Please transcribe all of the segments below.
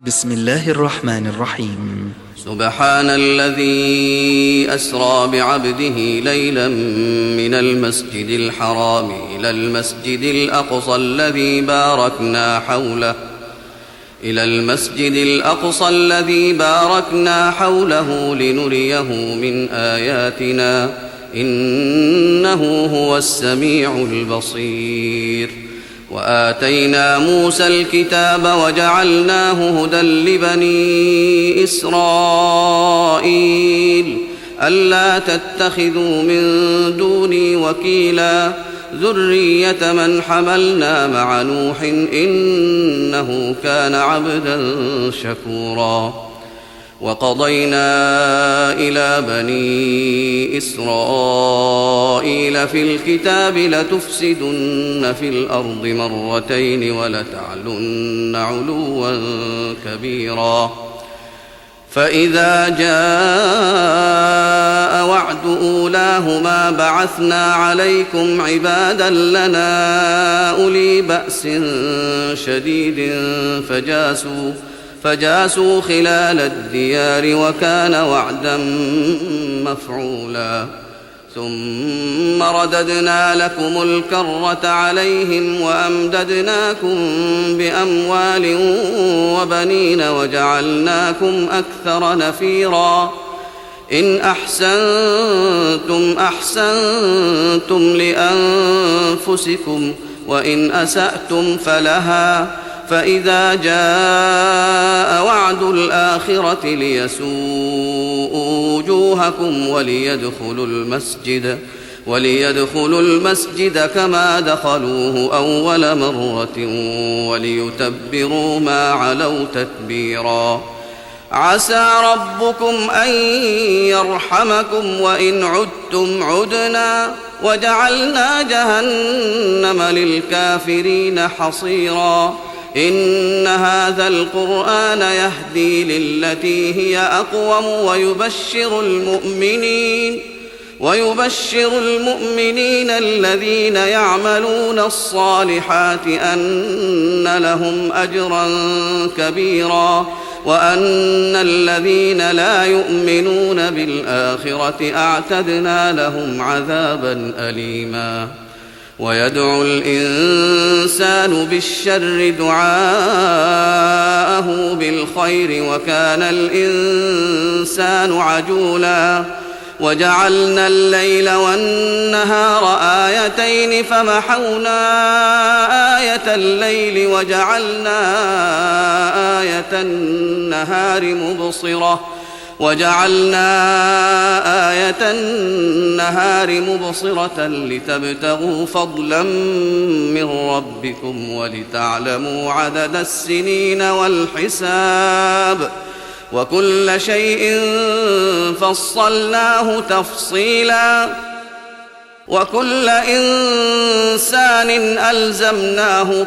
بسم الله الرحمن الرحيم. سبحان الذي أسرى بعبده ليلا من المسجد الحرام إلى المسجد الأقصى الذي باركنا حوله لنريه من آياتنا إنه هو السميع البصير. وآتينا موسى الكتاب وجعلناه هدى لبني إسرائيل ألا تتخذوا من دوني وكيلا ذرية من حملنا مع نوح إنه كان عبدا شكورا. وقضينا إلى بني إسرائيل في الكتاب لتفسدن في الأرض مرتين ولتعلن علوا كبيرا. فإذا جاء وعد أولاهما بعثنا عليكم عبادا لنا أولي بأس شديد فجاسوا خلال الديار وكان وعدا مفعولا. ثم رددنا لكم الكرة عليهم وأمددناكم بأموال وبنين وجعلناكم أكثر نفيرا. إن أحسنتم أحسنتم لأنفسكم وإن أسأتم فلها. فإذا جاء وعد الآخرة ليسوءوا وجوهكم وليدخلوا المسجد كما دخلوه أول مرة وليتبروا ما علوا تتبيرا. عسى ربكم أن يرحمكم وإن عدتم عدنا وجعلنا جهنم للكافرين حصيرا. إن هذا القرآن يهدي للتي هي أقوم ويبشر المؤمنين الذين يعملون الصالحات أن لهم أجرا كبيرا وأن الذين لا يؤمنون بالآخرة أعتدنا لهم عذابا أليما. ويدعو الإنسان بالشر دعاءه بالخير وكان الإنسان عجولا. وجعلنا الليل والنهار آيتين فمحونا آية الليل وجعلنا آية النهار مبصرة لتبتغوا فضلا من ربكم ولتعلموا عدد السنين والحساب وكل شيء فصلناه تفصيلا. وكل إنسان ألزمناه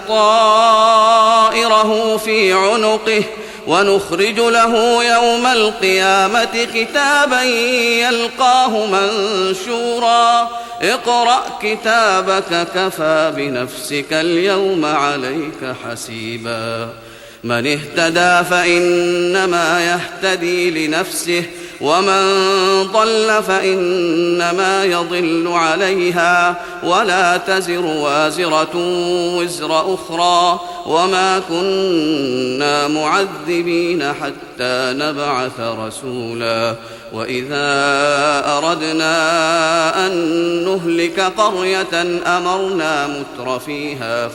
طائره في عنقه ونخرج له يوم القيامة كتابا يلقاه منشورا. اقرأ كتابك كفى بنفسك اليوم عليك حسيبا. من اهتدى فإنما يهتدي لنفسه ومن ضل فإنما يضل عليها ولا تزر وازرة وزر أخرى وما كنا معذبين حتى نبعث رسولا. وإذا أردنا أن نهلك قرية أمرنا متر فيها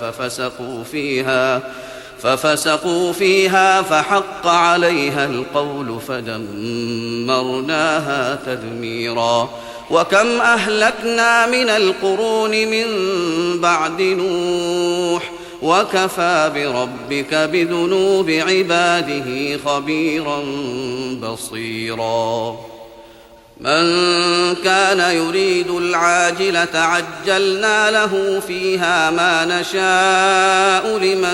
ففسقوا فيها فحق عليها القول فدمرناها تدميرا. وكم أهلكنا من القرون من بعد نوح وكفى بربك بذنوب عباده خبيرا بصيرا. من كان يريد العاجلة عجلنا له فيها ما نشاء لمن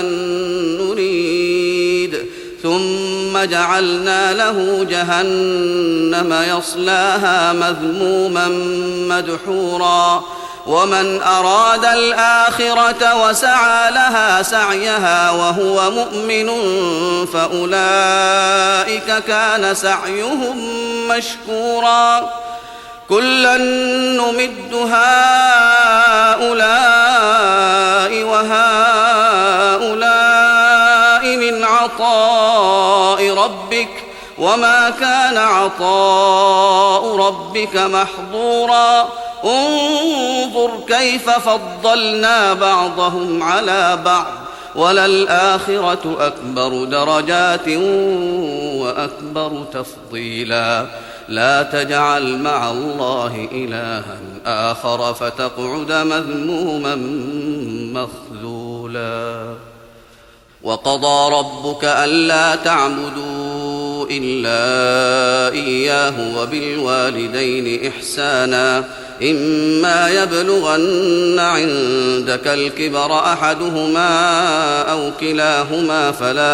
نريد ثم جعلنا له جهنم يصلاها مذموما مدحورا ومن أراد الآخرة وسعى لها سعيها وهو مؤمن فأولئك كان سعيهم مشكورا كلا نمد هؤلاء وهؤلاء من عطاء ربك وما كان عطاء ربك محظورا انظر كيف فضلنا بعضهم على بعض وللآخرة أكبر درجات وأكبر تفضيلا لا تجعل مع الله إلها آخر فتقعد مذموما مخذولا وقضى ربك ألا تعبدوا إلا إياه وبالوالدين إحسانا إما يبلغن عندك الكبر أحدهما أو كلاهما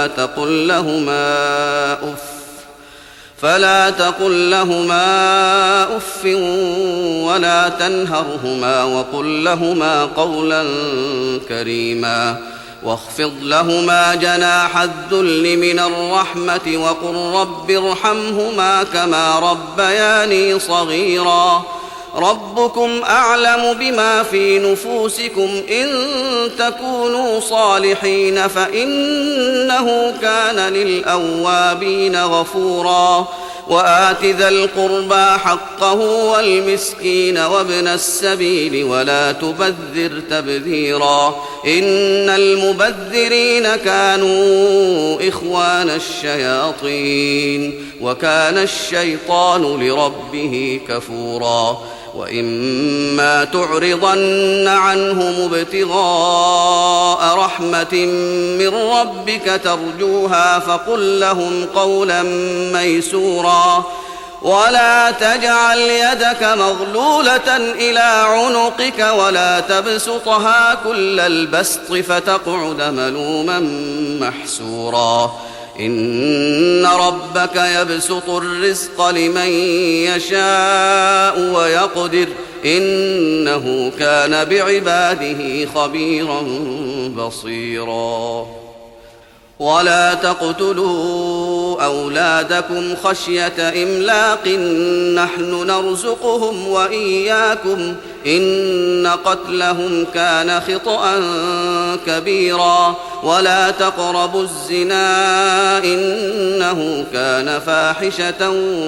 فلا تقل لهما أف ولا تنهرهما وقل لهما قولا كريما واخفض لهما جناح الذل من الرحمة وقل رب ارحمهما كما ربياني صغيرا ربكم أعلم بما في نفوسكم إن تكونوا صالحين فإنه كان للأوابين غفورا وآت ذا القربى حقه والمسكين وابن السبيل ولا تبذر تبذيرا إن المبذرين كانوا إخوان الشياطين وكان الشيطان لربه كفورا وإما تعرضن عنهم ابتغاء رحمة من ربك ترجوها فقل لهم قولا ميسورا ولا تجعل يدك مغلولة إلى عنقك ولا تبسطها كل البسط فتقعد ملوما محسورا إن ربك يبسط الرزق لمن يشاء ويقدر إنه كان بعباده خبيرا بصيرا ولا تقتلوا أولادكم خشية إملاق نحن نرزقهم وإياكم إن قتلهم كان خطأ كبيرا ولا تقربوا الزنا إنه كان فاحشة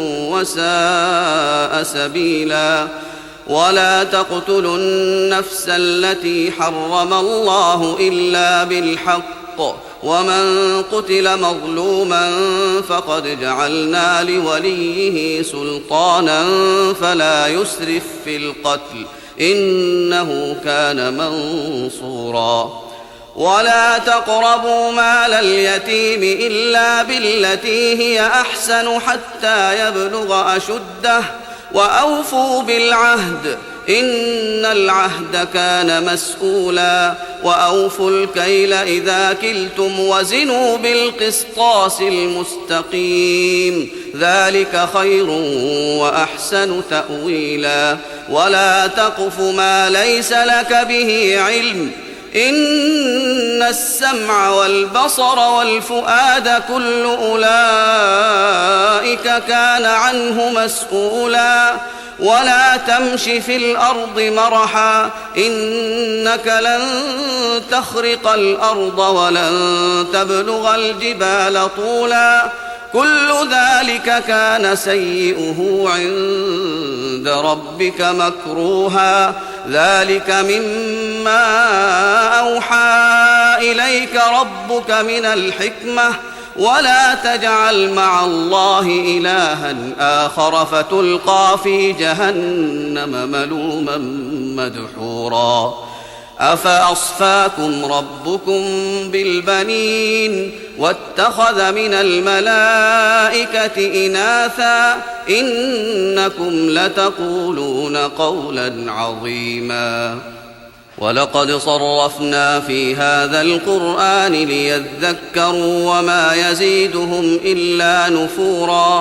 وساء سبيلا ولا تقتلوا النفس التي حرم الله إلا بالحق ومن قتل مظلوما فقد جعلنا لوليه سلطانا فلا يسرف في القتل إنه كان منصورا ولا تقربوا مال اليتيم إلا بالتي هي أحسن حتى يبلغ أشده وأوفوا بالعهد إن العهد كان مسؤولا وأوفوا الكيل إذا كلتم وزنوا بالقسطاس المستقيم ذلك خير وأحسن تأويلا ولا تقف ما ليس لك به علم إن السمع والبصر والفؤاد كل أولئك كان عنه مسؤولا ولا تمش في الأرض مرحا إنك لن تخرق الأرض ولن تبلغ الجبال طولا كل ذلك كان سيئه عند ربك مكروها ذلك مما أوحى إليك ربك من الحكمة ولا تجعل مع الله إلها آخر فتلقى في جهنم ملوما مدحورا أفأصفاكم ربكم بالبنين واتخذ من الملائكة إناثا إنكم لتقولون قولا عظيما ولقد صرفنا في هذا القرآن ليذكروا وما يزيدهم إلا نفورا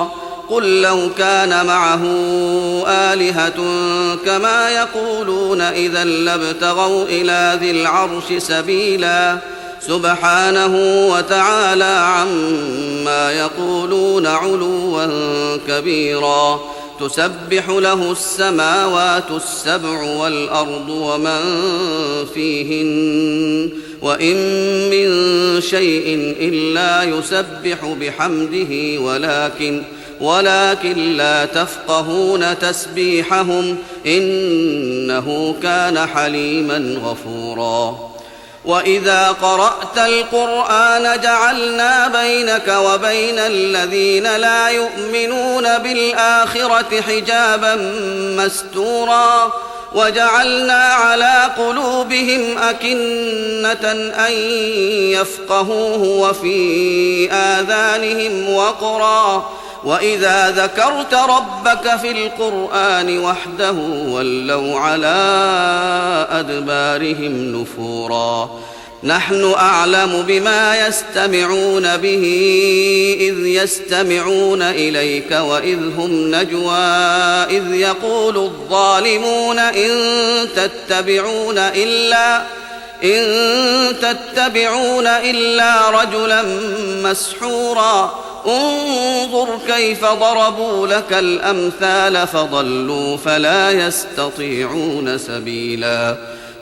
قل لو كان معه آلهة كما يقولون إذا لابتغوا إلى ذي العرش سبيلا سبحانه وتعالى عما يقولون علوا كبيرا تسبح له السماوات السبع والأرض ومن فيهن وإن من شيء إلا يسبح بحمده ولكن لا تفقهون تسبيحهم إنه كان حليما غفورا وإذا قرأت القرآن جعلنا بينك وبين الذين لا يؤمنون بالآخرة حجابا مستورا وجعلنا على قلوبهم أكنة أن يفقهوه وفي آذانهم وقرا وإذا ذكرت ربك في القرآن وحده ولوا على أدبارهم نفورا نحن أعلم بما يستمعون به إذ يستمعون إليك وإذ هم نجوى إذ يقول الظالمون إن تتبعون إلا رجلا مسحورا انظر كيف ضربوا لك الأمثال فضلوا فلا يستطيعون سبيلا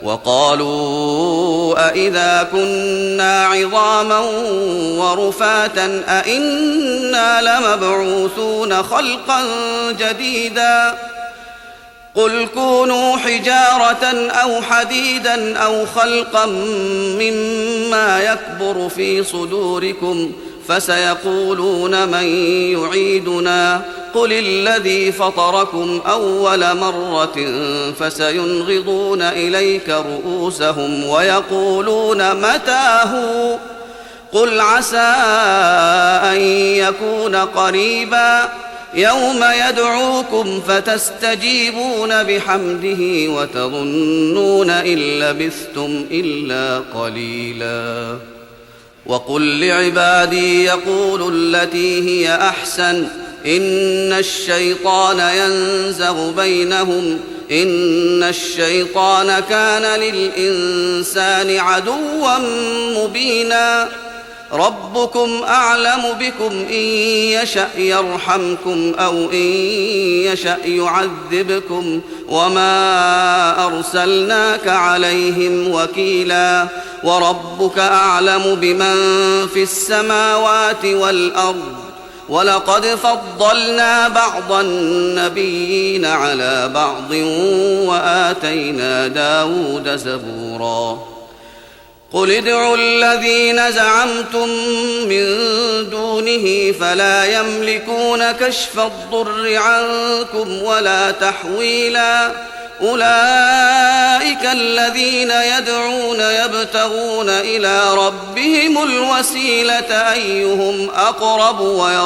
وقالوا أئذا كنا عظاما ورفاتا أئنا لمبعوثون خلقا جديدا قل كونوا حجارة أو حديدا أو خلقا مما يكبر في صدوركم فسيقولون من يعيدنا قل الذي فطركم أول مرة فسينغضون إليك رؤوسهم ويقولون متى هو قل عسى أن يكون قريبا يوم يدعوكم فتستجيبون بحمده وتظنون إن لبثتم إلا قليلا وقل لعبادي يقولوا التي هي أحسن إن الشيطان ينزغ بينهم إن الشيطان كان للإنسان عدوا مبينا ربكم أعلم بكم إن يشأ يرحمكم أو إن يشأ يعذبكم وما أرسلناك عليهم وكيلا وربك أعلم بمن في السماوات والأرض ولقد فضلنا بعض النبيين على بعض وآتينا داود زبورا قل ادعوا الذين زعمتم من دونه فلا يملكون كشف الضر عنكم ولا تحويلا أولئك الذين يدعون يبتغون إلى ربهم الوسيلة أيهم أقرب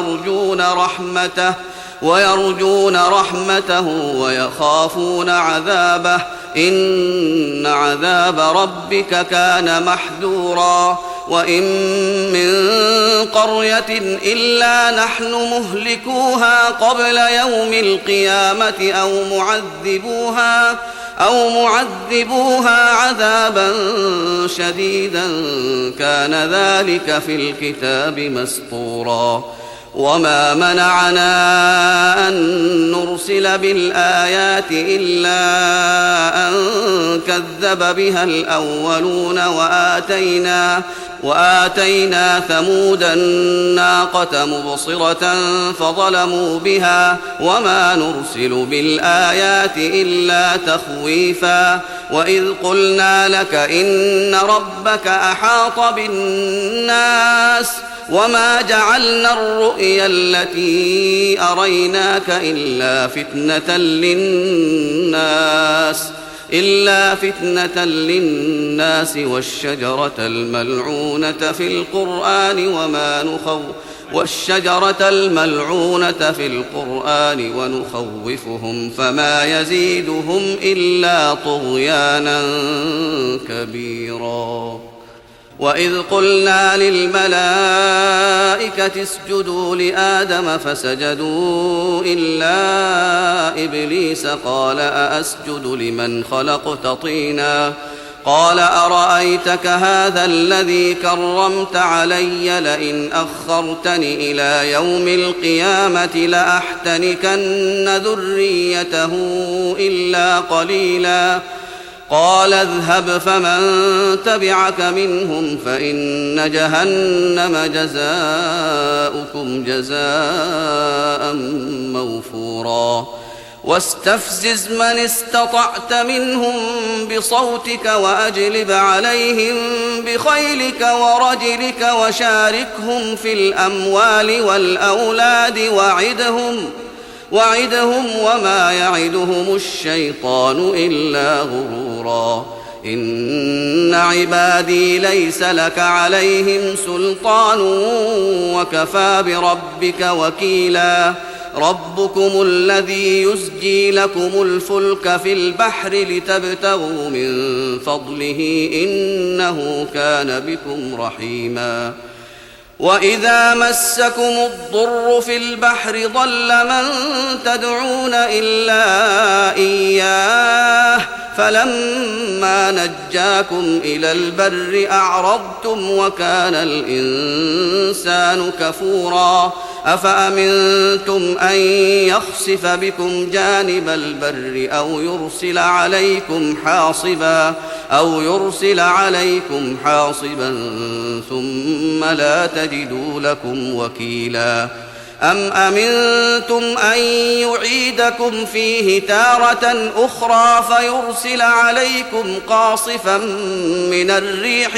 ويرجون رحمته ويخافون عذابه إن عذاب ربك كان محذورا وإن من قرية إلا نحن مهلكوها قبل يوم القيامة أو معذبوها عذابا شديدا كان ذلك في الكتاب مسطورا وما منعنا أن نرسل بالآيات إلا أن كذب بها الأولون وآتينا ثمود الناقة مبصرة فظلموا بها وما نرسل بالآيات إلا تخويفا وإذ قلنا لك إن ربك أحاط بالناس وما جعلنا الرؤيا التي أريناك إلا فتنة للناس والشجرة الملعونة في القرآن ونخوفهم فما يزيدهم إلا طغيانا كبيرا وإذ قلنا للملائكة اسجدوا لآدم فسجدوا إلا إبليس قال أأسجد لمن خلقت طينا قال أرأيتك هذا الذي كرمت علي لئن أخرتني إلى يوم القيامة لأحتنكن ذريته إلا قليلا قال اذهب فمن تبعك منهم فإن جهنم جزاؤكم جزاء موفورا واستفزز من استطعت منهم بصوتك وأجلب عليهم بخيلك ورجلك وشاركهم في الأموال والأولاد وعدهم وما يعدهم الشيطان إلا غرورا إن عبادي ليس لك عليهم سلطان وكفى بربك وكيلا ربكم الذي يزجي لكم الفلك في البحر لتبتغوا من فضله إنه كان بكم رحيما وإذا مسكم الضر في البحر ضل من تدعون إلا إياه فلما نجاكم إلى البر أعرضتم وكان الإنسان كفورا أفأمنتم أن يخسف بكم جانب البر أو يرسل عليكم حاصبا ثم لا تجدوا لكم وكيلا أم أمنتم أن يعيدكم فيه تارة أخرى فيرسل عليكم قاصفا من الريح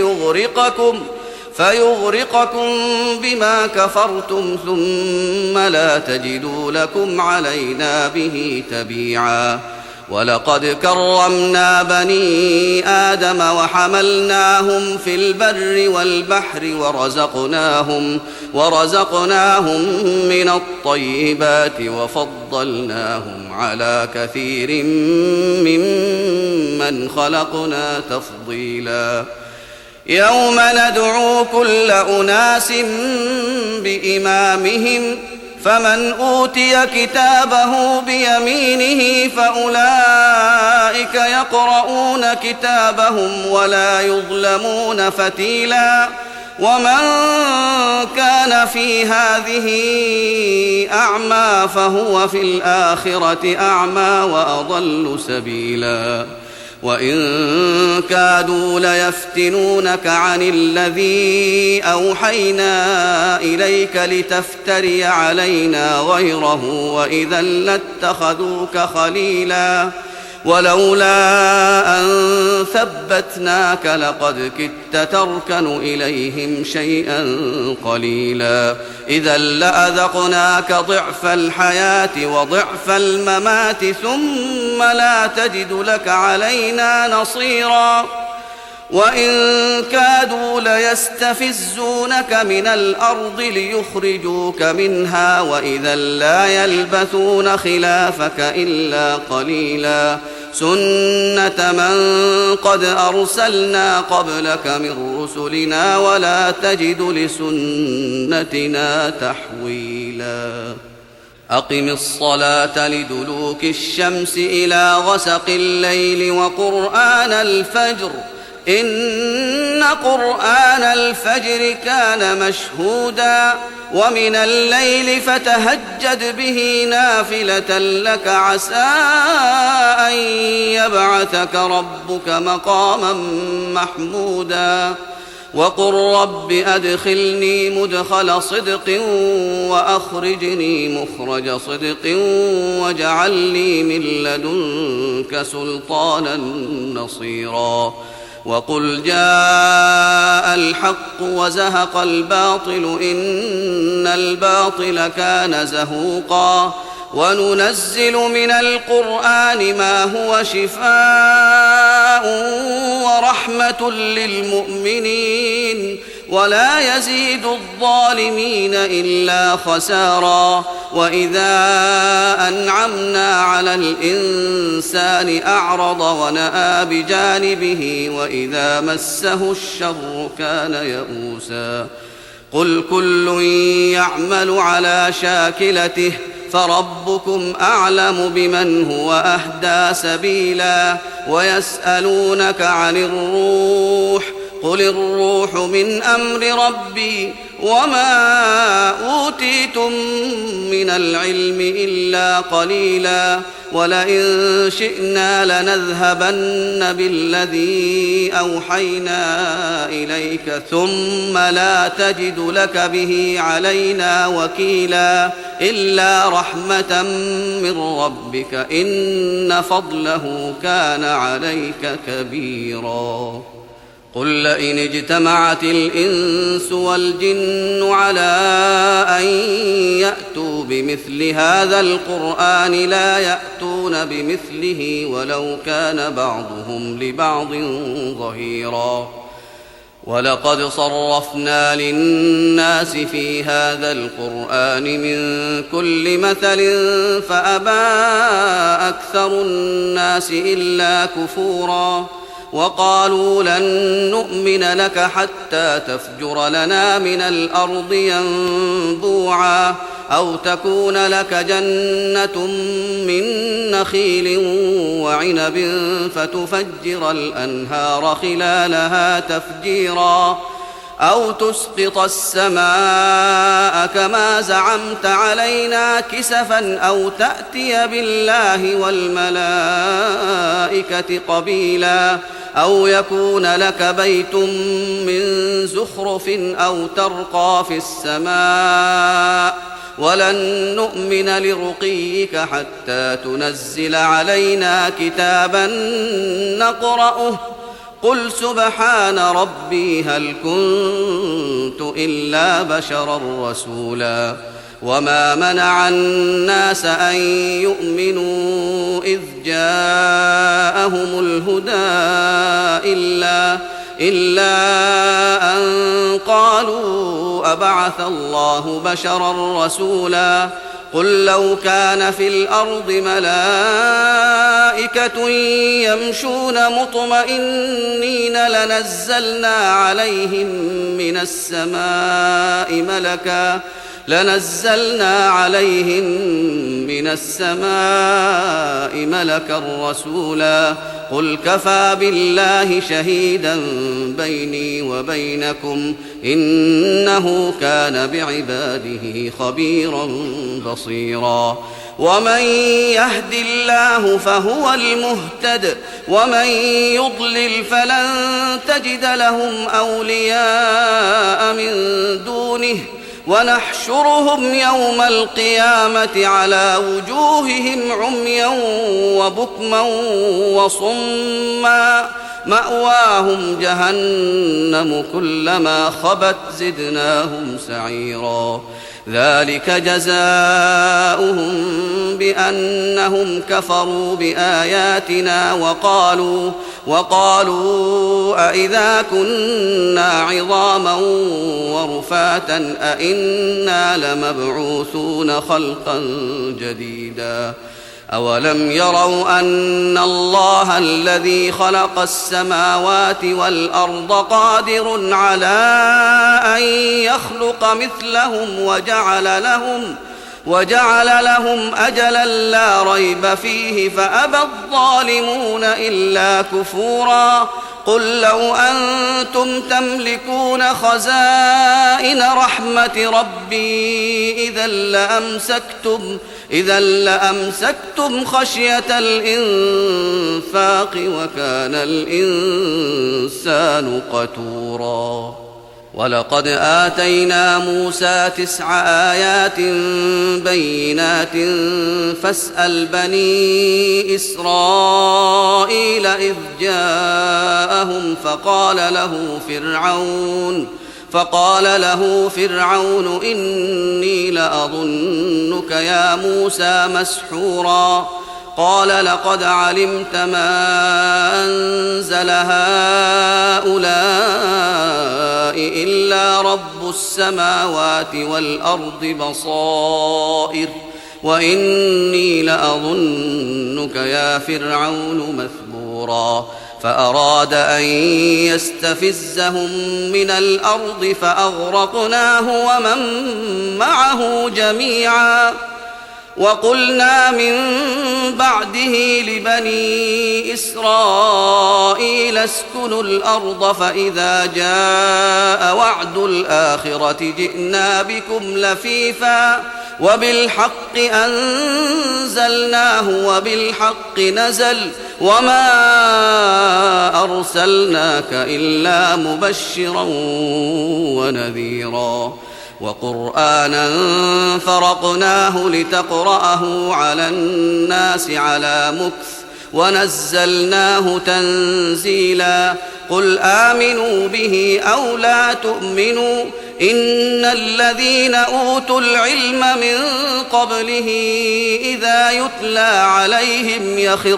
فيغرقكم بما كفرتم ثم لا تجدوا لكم علينا به تبيعا ولقد كرمنا بني آدم وحملناهم في البر والبحر ورزقناهم من الطيبات وفضلناهم على كثير ممن خلقنا تفضيلا يوم ندعو كل أناس بإمامهم فمن أوتي كتابه بيمينه فأولئك يقرؤون كتابهم ولا يظلمون فتيلا ومن كان في هذه أعمى فهو في الآخرة أعمى وأضل سبيلا وإن كادوا ليفتنونك عن الذي أوحينا إليك لتفتري علينا غيره وإذا لاتخذوك خليلا ولولا أن ثبتناك لقد كدت تركن إليهم شيئا قليلا إذا لأذقناك ضعف الحياة وضعف الممات ثم لا تجد لك علينا نصيرا وإن كادوا ليستفزونك من الأرض ليخرجوك منها وإذا لا يلبثون خلافك إلا قليلا سنة من قد أرسلنا قبلك من رسلنا ولا تجد لسنتنا تحويلا أقم الصلاة لدلوك الشمس إلى غسق الليل وقرآن الفجر إن قرآن الفجر كان مشهودا ومن الليل فتهجد به نافلة لك عسى أن يبعثك ربك مقاما محمودا وقل رب أدخلني مدخل صدق وأخرجني مخرج صدق واجعل لي من لدنك سلطانا نصيرا وقل جاء الحق وزهق الباطل إن الباطل كان زهوقا وننزل من القرآن ما هو شفاء ورحمة للمؤمنين ولا يزيد الظالمين إلا خسارا. وإذا أنعمنا على الإنسان أعرض ونأى بجانبه وإذا مسه الشر كان يئوسا. قل كل يعمل على شاكلته فربكم أعلم بمن هو أهدى سبيلا. ويسألونك عن الروح قل الروح من أمر ربي وما أوتيتم من العلم إلا قليلا. ولئن شئنا لنذهبن بالذي أوحينا إليك ثم لا تجد لك به علينا وكيلا إلا رحمة من ربك إن فضله كان عليك كبيرا. قل لئن اجتمعت الإنس والجن على أن يأتوا بمثل هذا القرآن لا يأتون بمثله ولو كان بعضهم لبعض ظهيرا. ولقد صرفنا للناس في هذا القرآن من كل مثل فأبى أكثر الناس إلا كفورا. وقالوا لن نؤمن لك حتى تفجر لنا من الأرض ينبوعا أو تكون لك جنة من نخيل وعنب فتفجر الأنهار خلالها تفجيرا أو تسقط السماء كما زعمت علينا كسفا أو تأتي بالله والملائكة قبيلا أو يكون لك بيت من زخرف أو ترقى في السماء ولن نؤمن لرقيك حتى تنزل علينا كتابا نقرأه قل سبحان ربي هل كنت إلا بشرا رسولا. وما منع الناس أن يؤمنوا إذ جاءهم الهدى إلا أن قالوا أبعث الله بشرا رسولا. قل لو كان في الأرض ملائكة يمشون مطمئنين لنزلنا عليهم من السماء ملكا رسولا. قل كفى بالله شهيدا بيني وبينكم إنه كان بعباده خبيرا بصيرا. ومن يهد الله فهو المهتد ومن يضلل فلن تجد لهم أولياء من دونه ونحشرهم يوم القيامة على وجوههم عميا وبكما وصما مأواهم جهنم كلما خبت زدناهم سعيرا. ذلك جزاؤهم بأنهم كفروا بآياتنا وقالوا أئذا كنا عظاما ورفاتا أئنا لمبعوثون خلقا جديدا. أولم يروا أن الله الذي خلق السماوات والأرض قادر على أن يخلق مثلهم وجعل لهم أجلا لا ريب فيه فأبى الظالمون إلا كفورا. قل لو أنتم تملكون خزائن رحمة ربي إذا لأمسكتم خشية الإنفاق وكان الإنسان قتورا. ولقد آتينا موسى 9 آيات بينات فاسأل بني إسرائيل إذ جاءهم فقال له فرعون إني لأظنك يا موسى مسحورا. قال لقد علمت ما أنزل هؤلاء إلا رب السماوات والأرض بصائر وإني لأظنك يا فرعون مثبورا فأراد أن يستفزهم من الأرض فأغرقناه ومن معه جميعا وقلنا من بعده لبني إسرائيل اسكنوا الأرض فإذا جاء وعد الآخرة جئنا بكم لفيفا وبالحق أنزلناه وبالحق نزل وما أرسلناك إلا مبشرا ونذيرا وقرآنا فرقناه لتقرأه على الناس على مكث ونزلناه تنزيلا قل آمنوا به أو لا تؤمنوا إن الذين أوتوا العلم من قبله إذا يتلى عليهم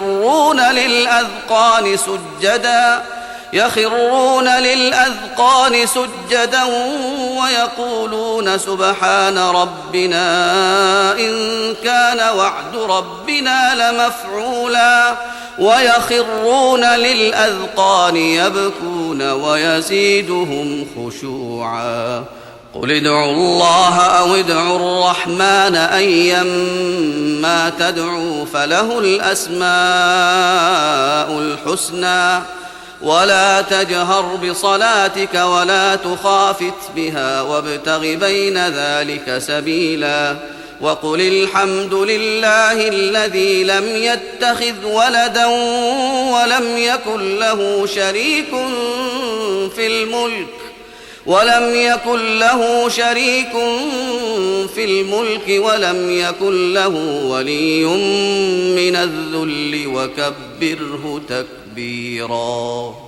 يخرون للأذقان سجدا ويقولون سبحان ربنا إن كان وعد ربنا لمفعولا ويخرون للأذقان يبكون ويزيدهم خشوعا قل ادعوا الله أو ادعوا الرحمن أيما تدعوا فله الأسماء الحسنى ولا تجهر بصلاتك ولا تخافت بها وابتغ بين ذلك سبيلا وقل الحمد لله الذي لم يتخذ ولدا ولم يكن له شريك في الملك ولم يكن له ولي من الذل وكبره تكبيرا.